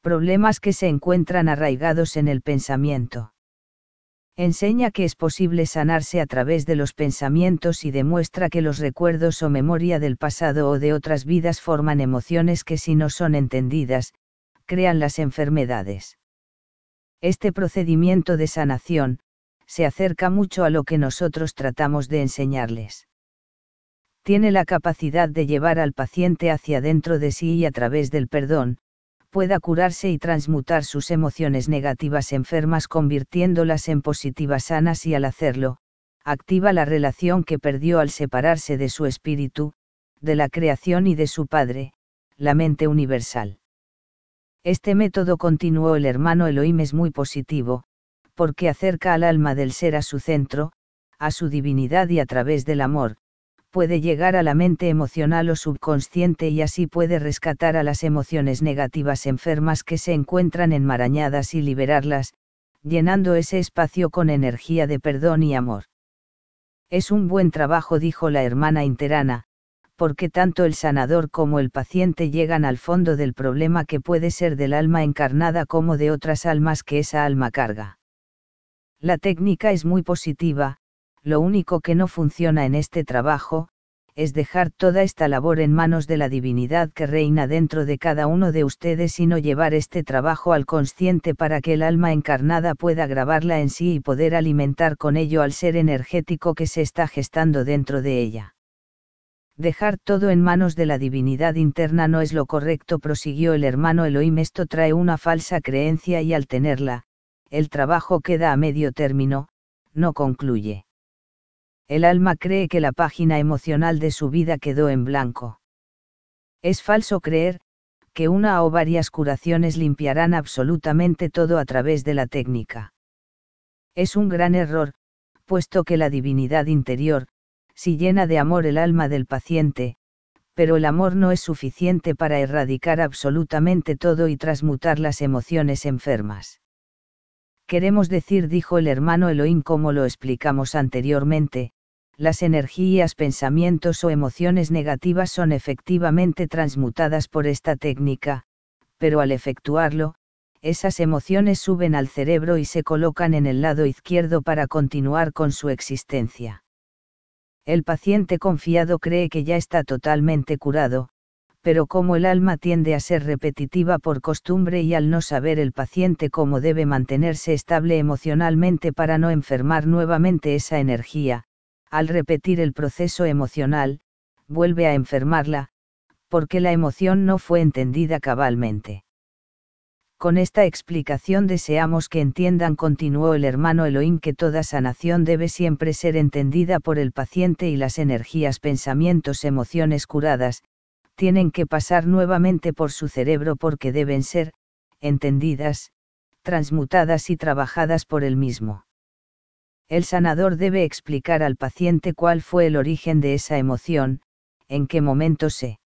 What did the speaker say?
problemas que se encuentran arraigados en el pensamiento. Enseña que es posible sanarse a través de los pensamientos y demuestra que los recuerdos o memoria del pasado o de otras vidas forman emociones que, si no son entendidas, crean las enfermedades. Este procedimiento de sanación se acerca mucho a lo que nosotros tratamos de enseñarles. Tiene la capacidad de llevar al paciente hacia dentro de sí y a través del perdón, pueda curarse y transmutar sus emociones negativas enfermas convirtiéndolas en positivas sanas y al hacerlo, activa la relación que perdió al separarse de su espíritu, de la creación y de su Padre, la mente universal. Este método, continuó el hermano Elohim, es muy positivo, porque acerca al alma del ser a su centro, a su divinidad y a través del amor, puede llegar a la mente emocional o subconsciente y así puede rescatar a las emociones negativas enfermas que se encuentran enmarañadas y liberarlas, llenando ese espacio con energía de perdón y amor. Es un buen trabajo, dijo la hermana interana, porque tanto el sanador como el paciente llegan al fondo del problema que puede ser del alma encarnada como de otras almas que esa alma carga. La técnica es muy positiva, lo único que no funciona en este trabajo, es dejar toda esta labor en manos de la divinidad que reina dentro de cada uno de ustedes y no llevar este trabajo al consciente para que el alma encarnada pueda grabarla en sí y poder alimentar con ello al ser energético que se está gestando dentro de ella. Dejar todo en manos de la divinidad interna no es lo correcto, prosiguió el hermano Elohim. Esto trae una falsa creencia y al tenerla, el trabajo queda a medio término, no concluye. El alma cree que la página emocional de su vida quedó en blanco. Es falso creer que una o varias curaciones limpiarán absolutamente todo a través de la técnica. Es un gran error, puesto que la divinidad interior, si llena de amor el alma del paciente, pero el amor no es suficiente para erradicar absolutamente todo y transmutar las emociones enfermas. Queremos decir, dijo el hermano Elohim, como lo explicamos anteriormente, las energías, pensamientos o emociones negativas son efectivamente transmutadas por esta técnica, pero al efectuarlo, esas emociones suben al cerebro y se colocan en el lado izquierdo para continuar con su existencia. El paciente confiado cree que ya está totalmente curado, pero como el alma tiende a ser repetitiva por costumbre y al no saber el paciente cómo debe mantenerse estable emocionalmente para no enfermar nuevamente esa energía, al repetir el proceso emocional, vuelve a enfermarla, porque la emoción no fue entendida cabalmente. Con esta explicación deseamos que entiendan, continuó el hermano Elohim, que toda sanación debe siempre ser entendida por el paciente y las energías, pensamientos, emociones curadas, tienen que pasar nuevamente por su cerebro porque deben ser entendidas, transmutadas y trabajadas por él mismo. El sanador debe explicar al paciente cuál fue el origen de esa emoción, en qué momento se